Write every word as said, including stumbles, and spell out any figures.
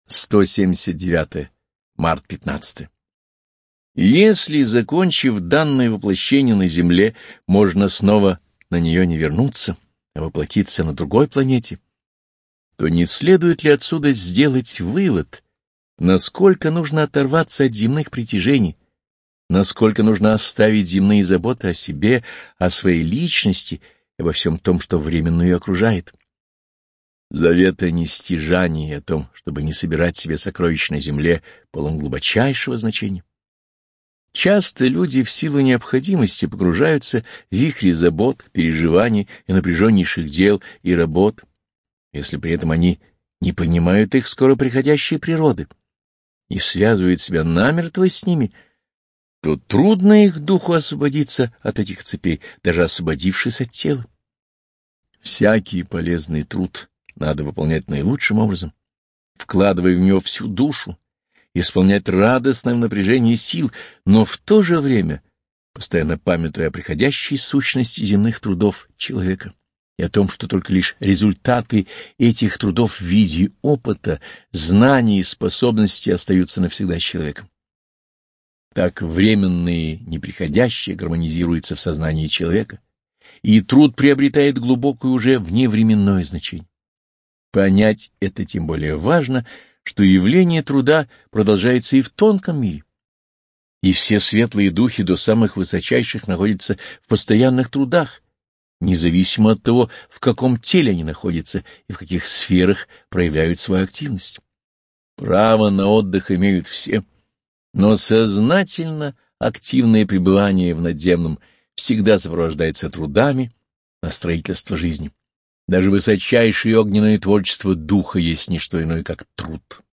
сто семьдесят девятое. Март пятнадцатое. Если, закончив данное воплощение на Земле, можно снова на нее не вернуться, а воплотиться на другой планете, то не следует ли отсюда сделать вывод, насколько нужно оторваться от земных притяжений, насколько нужно оставить земные заботы о себе, о своей личности и обо всем том, что временно ее окружает? Завет о нестяжании, о том, чтобы не собирать себе сокровищ на земле, полон глубочайшего значения. Часто люди в силу необходимости погружаются в вихри забот, переживаний и напряженнейших дел и работ, если при этом они не понимают их скоро приходящей природы и связывают себя намертво с ними, то трудно их духу освободиться от этих цепей, даже освободившись от тела. Всякий полезный труд надо выполнять наилучшим образом, вкладывая в него всю душу, исполнять радостное напряжение сил, но в то же время постоянно памятуя о приходящей сущности земных трудов человека и о том, что только лишь результаты этих трудов в виде опыта, знаний и способностей остаются навсегда с человеком. Так временные неприходящие гармонизируются в сознании человека, и труд приобретает глубокое уже вневременное значение. Понять это тем более важно, что явление труда продолжается и в тонком мире. И все светлые духи до самых высочайших находятся в постоянных трудах, независимо от того, в каком теле они находятся и в каких сферах проявляют свою активность. Право на отдых имеют все, но сознательно активное пребывание в надземном всегда сопровождается трудами на строительство жизни. Даже высочайшее огненное творчество духа есть не что иное, как труд.